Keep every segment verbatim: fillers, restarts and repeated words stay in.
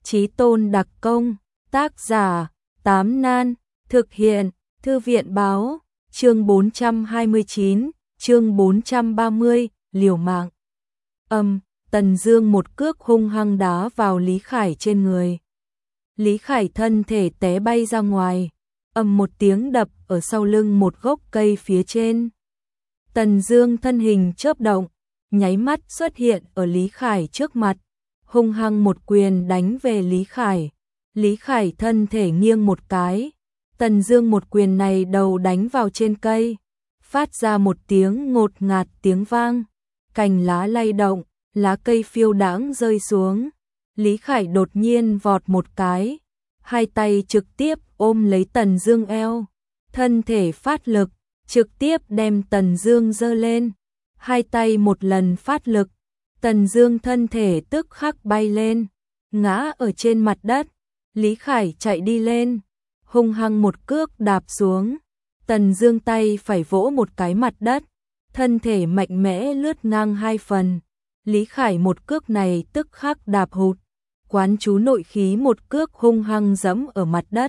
Chí tôn đặc công, tác giả, Tám Nan, thực hiện, Thư viện báo, chương bốn trăm hai mươi chín, chương bốn trăm ba mươi, liều mạng. Âm, Tần Dương một cước hung hăng đá vào Lý Khải trên người. Lý Khải thân thể té bay ra ngoài, ầm một tiếng đập ở sau lưng một gốc cây phía trên. Tần Dương thân hình chớp động, nháy mắt xuất hiện ở Lý Khải trước mặt, hung hăng một quyền đánh về Lý Khải. Lý Khải thân thể nghiêng một cái, Tần Dương một quyền này đầu đánh vào trên cây, phát ra một tiếng ngột ngạt tiếng vang, cành lá lay động, lá cây phiêu đãng rơi xuống. Lý Khải đột nhiên vọt một cái, hai tay trực tiếp ôm lấy Tần Dương eo, thân thể phát lực, trực tiếp đem Tần Dương giơ lên. Hai tay một lần phát lực, Tần Dương thân thể tức khắc bay lên, ngã ở trên mặt đất. Lý Khải chạy đi lên, hung hăng một cước đạp xuống. Tần Dương tay phải vỗ một cái mặt đất, thân thể mạnh mẽ lướt ngang hai phần. Lý Khải một cước này tức khắc đạp hụt, quán chú nội khí một cước hung hăng giẫm ở mặt đất.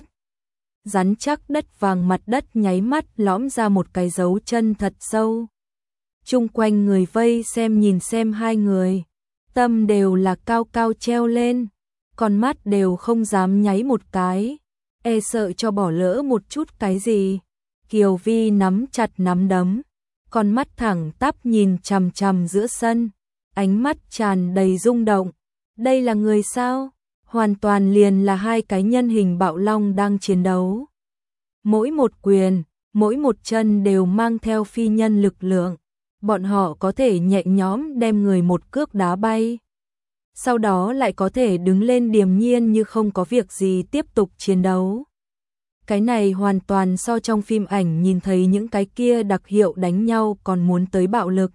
Rắn chắc đất vàng, mặt đất nháy mắt lõm ra một cái dấu chân thật sâu. Chung quanh người vây xem nhìn xem hai người, tâm đều là cao cao treo lên, con mắt đều không dám nháy một cái, e sợ cho bỏ lỡ một chút cái gì. Kiều Vi nắm chặt nắm đấm, con mắt thẳng tắp nhìn chằm chằm giữa sân, ánh mắt tràn đầy rung động. Đây là người sao? Hoàn toàn liền là hai cái nhân hình bạo long đang chiến đấu. Mỗi một quyền, mỗi một chân đều mang theo phi nhân lực lượng, bọn họ có thể nhẹ nhõm đem người một cước đá bay, sau đó lại có thể đứng lên điềm nhiên như không có việc gì tiếp tục chiến đấu. Cái này hoàn toàn so trong phim ảnh nhìn thấy những cái kia đặc hiệu đánh nhau còn muốn tới bạo lực.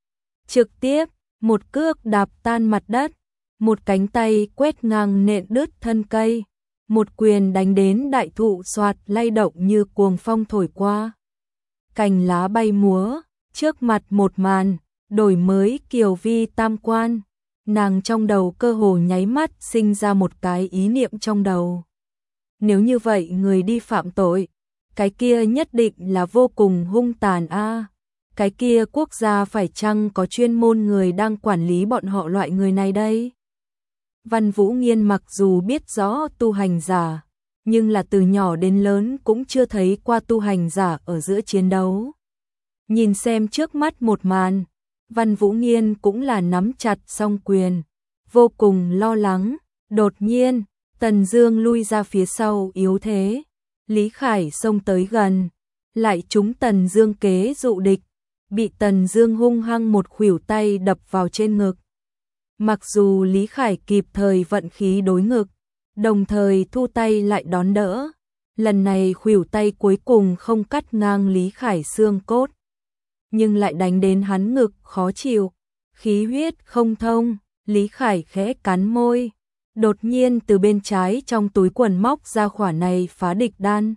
Trực tiếp, một cước đạp tan mặt đất, một cánh tay quét ngang nện đứt thân cây, một quyền đánh đến đại thụ xoạt lay động như cuồng phong thổi qua. Cành lá bay múa, trước mặt một màn, đổi mới Kiều Vi tam quan. Nàng trong đầu cơ hồ nháy mắt sinh ra một cái ý niệm trong đầu. Nếu như vậy người đi phạm tội, cái kia nhất định là vô cùng hung tàn a. À, cái kia quốc gia phải chăng có chuyên môn người đang quản lý bọn họ loại người này đây? Văn Vũ Nghiên mặc dù biết rõ tu hành giả, nhưng là từ nhỏ đến lớn cũng chưa thấy qua tu hành giả ở giữa chiến đấu. Nhìn xem trước mắt một màn, Văn Vũ Nghiên cũng là nắm chặt song quyền, vô cùng lo lắng. Đột nhiên, Tần Dương lui ra phía sau yếu thế, Lý Khải xông tới gần, lại trúng Tần Dương kế dụ địch, bị Tần Dương hung hăng một khuỷu tay đập vào trên ngực. Mặc dù Lý Khải kịp thời vận khí đối ngực, đồng thời thu tay lại đón đỡ, lần này khuỷu tay cuối cùng không cắt ngang Lý Khải xương cốt, nhưng lại đánh đến hắn ngực khó chịu, khí huyết không thông. Lý Khải khẽ cắn môi, đột nhiên từ bên trái trong túi quần móc ra khỏa này phá địch đan,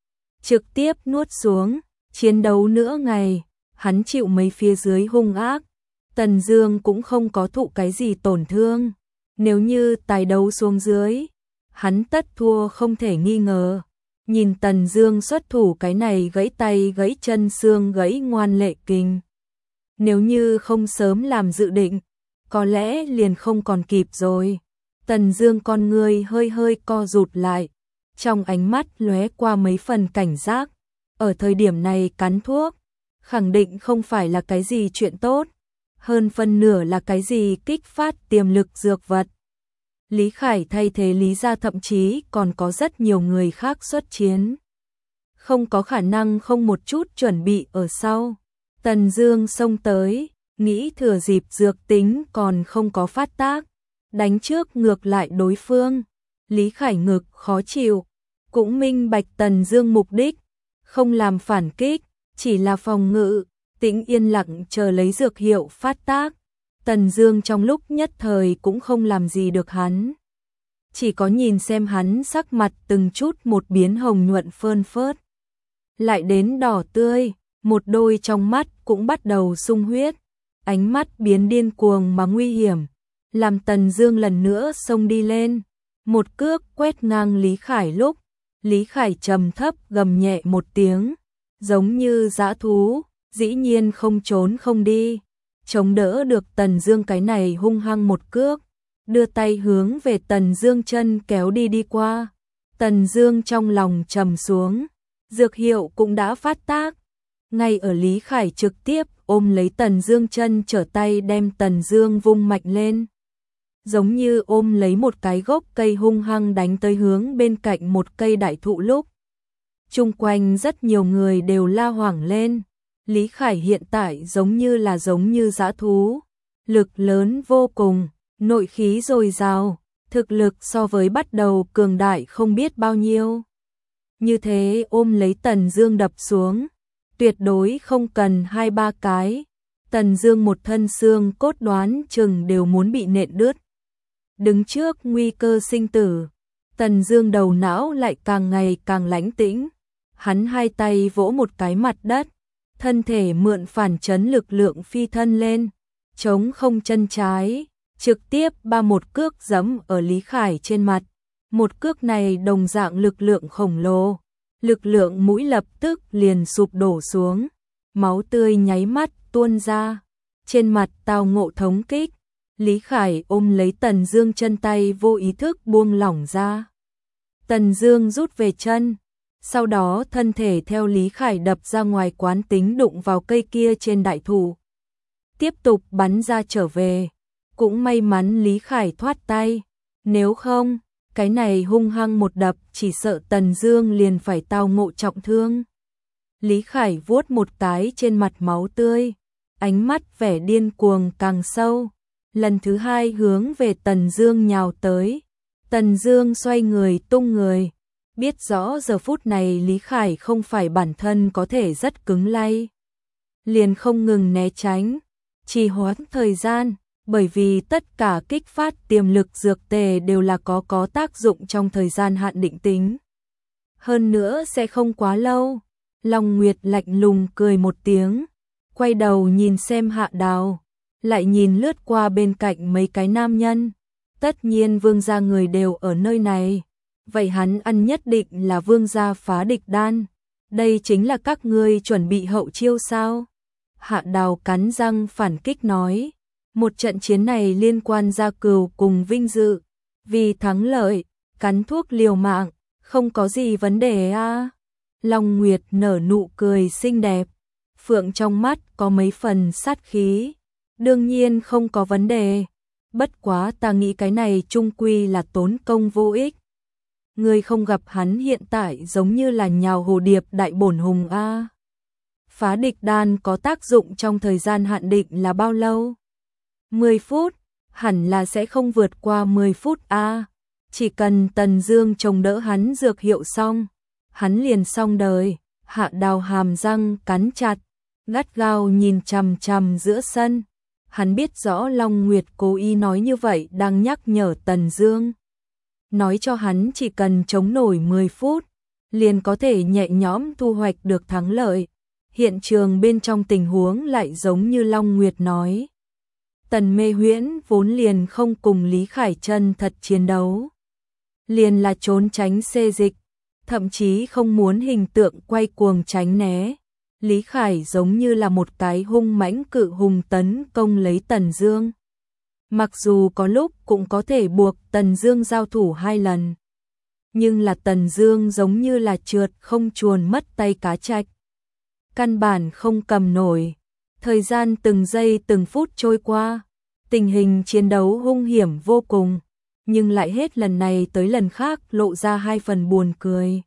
trực tiếp nuốt xuống. Chiến đấu nữa ngày, hắn chịu mấy phía dưới hung ác, Tần Dương cũng không có thụ cái gì tổn thương. Nếu như tài đấu xuống dưới, hắn tất thua không thể nghi ngờ. Nhìn Tần Dương xuất thủ cái này gãy tay gãy chân xương gãy ngoan lệ kinh, nếu như không sớm làm dự định, có lẽ liền không còn kịp rồi. Tần Dương con ngươi hơi hơi co rụt lại, trong ánh mắt lóe qua mấy phần cảnh giác. Ở thời điểm này cắn thuốc, khẳng định không phải là cái gì chuyện tốt, hơn phân nửa là cái gì kích phát tiềm lực dược vật. Lý Khải thay thế Lý gia thậm chí còn có rất nhiều người khác xuất chiến, không có khả năng không một chút chuẩn bị ở sau. Tần Dương xông tới, nghĩ thừa dịp dược tính còn không có phát tác, đánh trước ngược lại đối phương. Lý Khải ngực khó chịu, cũng minh bạch Tần Dương mục đích, không làm phản kích, chỉ là phòng ngự, tĩnh yên lặng chờ lấy dược hiệu phát tác. Tần Dương trong lúc nhất thời cũng không làm gì được hắn, chỉ có nhìn xem hắn sắc mặt từng chút một biến hồng nhuận phơn phớt, lại đến đỏ tươi, một đôi trong mắt cũng bắt đầu sung huyết, ánh mắt biến điên cuồng mà nguy hiểm, làm Tần Dương lần nữa xông đi lên. một cước quét ngang Lý Khải lúc, Lý Khải trầm thấp gầm nhẹ một tiếng, giống như dã thú, dĩ nhiên không trốn không đi, chống đỡ được Tần Dương cái này hung hăng một cước, đưa tay hướng về Tần Dương chân kéo đi đi qua. Tần Dương trong lòng trầm xuống, dược hiệu cũng đã phát tác, ngay ở Lý Khải trực tiếp ôm lấy Tần Dương chân trở tay đem Tần Dương vung mạnh lên, giống như ôm lấy một cái gốc cây hung hăng đánh tới hướng bên cạnh một cây đại thụ lúc. Chung quanh rất nhiều người đều la hoảng lên, Lý Khải hiện tại giống như là giống như dã thú, lực lớn vô cùng, nội khí dồi dào, thực lực so với bắt đầu cường đại không biết bao nhiêu. Như thế ôm lấy Tần Dương đập xuống, tuyệt đối không cần hai ba cái, Tần Dương một thân xương cốt đoán chừng đều muốn bị nện đứt. Đứng trước nguy cơ sinh tử, Tần Dương đầu não lại càng ngày càng lãnh tĩnh, hắn hai tay vỗ một cái mặt đất, thân thể mượn phản chấn lực lượng phi thân lên, chống không chân trái, trực tiếp ba một cước giẫm ở Lý Khải trên mặt. Một cước này đồng dạng lực lượng khổng lồ, lực lượng mũi lập tức liền sụp đổ xuống, máu tươi nháy mắt tuôn ra, trên mặt tao ngộ thống kích. Lý Khải ôm lấy Tần Dương chân tay vô ý thức buông lỏng ra. Tần Dương rút về chân, sau đó thân thể theo Lý Khải đập ra ngoài quán tính đụng vào cây kia trên đại thụ. Tiếp tục bắn ra trở về, cũng may mắn Lý Khải thoát tay, nếu không, cái này hung hăng một đập chỉ sợ Tần Dương liền phải tao ngộ trọng thương. Lý Khải vuốt một cái trên mặt máu tươi, ánh mắt vẻ điên cuồng càng sâu, lần thứ hai hướng về Tần Dương nhào tới. Tần Dương xoay người tung người, biết rõ giờ phút này Lý Khải không phải bản thân có thể rất cứng lay, liền không ngừng né tránh, trì hoãn thời gian, bởi vì tất cả kích phát tiềm lực dược tề đều là có có tác dụng trong thời gian hạn định tính. Hơn nữa sẽ không quá lâu. Long Nguyệt lạnh lùng cười một tiếng, quay đầu nhìn xem Hạ Đào, lại nhìn lướt qua bên cạnh mấy cái nam nhân. Tất nhiên vương gia người đều ở nơi này, vậy hắn ăn nhất định là vương gia phá địch đan. Đây chính là các ngươi chuẩn bị hậu chiêu sao? Hạ Đào cắn răng phản kích nói, một trận chiến này liên quan gia cừu cùng vinh dự, vì thắng lợi, cắn thuốc liều mạng, không có gì vấn đề a. À? Long Nguyệt nở nụ cười xinh đẹp, phượng trong mắt có mấy phần sát khí, đương nhiên không có vấn đề, bất quá ta nghĩ cái này chung quy là tốn công vô ích. Ngươi không gặp hắn hiện tại giống như là nhào hồ điệp đại bổn hùng a. À? Phá địch đan có tác dụng trong thời gian hạn định là bao lâu? mười phút, hẳn là sẽ không vượt qua mười phút a. À? Chỉ cần Tần Dương chống đỡ hắn dược hiệu xong, hắn liền xong đời. Hạ Đào hàm răng cắn chặt, gắt gao nhìn chằm chằm giữa sân. Hắn biết rõ Long Nguyệt cố ý nói như vậy đang nhắc nhở Tần Dương, nói cho hắn chỉ cần chống nổi mười phút, liền có thể nhẹ nhõm thu hoạch được thắng lợi. Hiện trường bên trong tình huống lại giống như Long Nguyệt nói. Tần Mê Huyễn vốn liền không cùng Lý Khải chân thật chiến đấu, liền là trốn tránh xê dịch, thậm chí không muốn hình tượng quay cuồng tránh né. Lý Khải giống như là một cái hung mãnh cự hùng tấn công lấy Tần Dương. Mặc dù có lúc cũng có thể buộc Tần Dương giao thủ hai lần, nhưng là Tần Dương giống như là trượt không chuồn mất tay cá trạch, căn bản không cầm nổi. Thời gian từng giây từng phút trôi qua, tình hình chiến đấu hung hiểm vô cùng, nhưng lại hết lần này tới lần khác lộ ra hai phần buồn cười.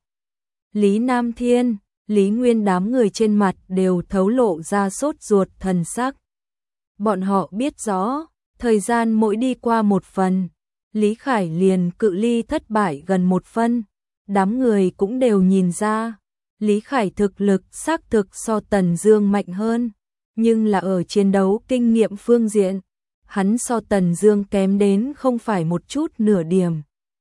Lý Nam Thiên, Lý Nguyên đám người trên mặt đều thấu lộ ra sốt ruột thần sắc. Bọn họ biết rõ, thời gian mỗi đi qua một phần, Lý Khải liền cự ly thất bại gần một phân. Đám người cũng đều nhìn ra, Lý Khải thực lực xác thực so Tần Dương mạnh hơn, nhưng là ở chiến đấu kinh nghiệm phương diện, hắn so Tần Dương kém đến không phải một chút nửa điểm.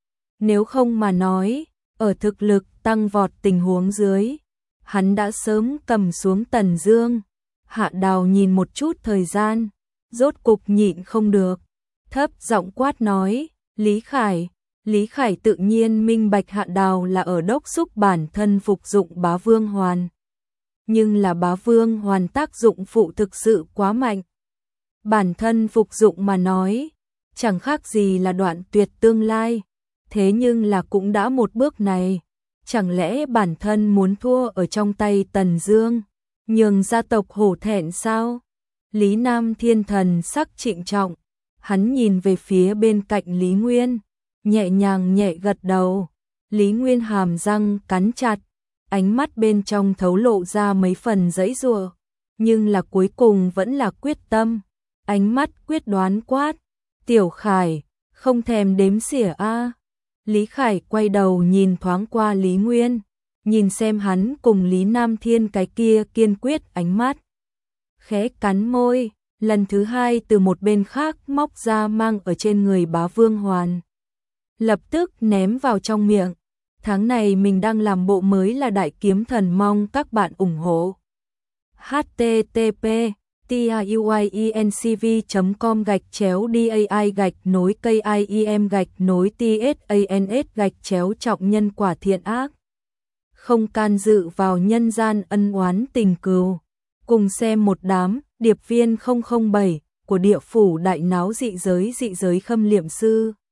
Nếu không mà nói, ở thực lực tăng vọt tình huống dưới, hắn đã sớm cầm xuống Tần Dương. Hạ Đào nhìn một chút thời gian, rốt cục nhịn không được, thấp giọng quát nói, Lý Khải, Lý Khải tự nhiên minh bạch Hạ Đào là ở đốc xúc bản thân phục dụng Bá Vương Hoàn. Nhưng là Bá Vương Hoàn tác dụng phụ thực sự quá mạnh. Bản thân phục dụng mà nói, chẳng khác gì là đoạn tuyệt tương lai. Thế nhưng là cũng đã một bước này, chẳng lẽ bản thân muốn thua ở trong tay Tần Dương, nhường gia tộc hổ thẹn sao? Lý Nam Thiên thần sắc trịnh trọng, hắn nhìn về phía bên cạnh Lý Nguyên, nhẹ nhàng nhẹ gật đầu. Lý Nguyên hàm răng cắn chặt, ánh mắt bên trong thấu lộ ra mấy phần giãy giụa, nhưng là cuối cùng vẫn là quyết tâm, ánh mắt quyết đoán quát, "Tiểu Khải, không thèm đếm xỉa a." Lý Khải quay đầu nhìn thoáng qua Lý Nguyên, nhìn xem hắn cùng Lý Nam Thiên cái kia kiên quyết ánh mắt. Khẽ cắn môi, lần thứ hai từ một bên khác móc ra mang ở trên người Bá Vương Hoàn. Lập tức ném vào trong miệng. Tháng này mình đang làm bộ mới là Đại Kiếm Thần, mong các bạn ủng hộ. h t t p tiuyencv chấm com gạch chéo dai gạch nối kim gạch nối tsans gạch chéo trọng nhân quả thiện ác. Không can dự vào nhân gian ân oán tình cừu. Cùng xem một đám điệp viên không không bảy của địa phủ đại náo dị giới dị giới khâm liệm sư.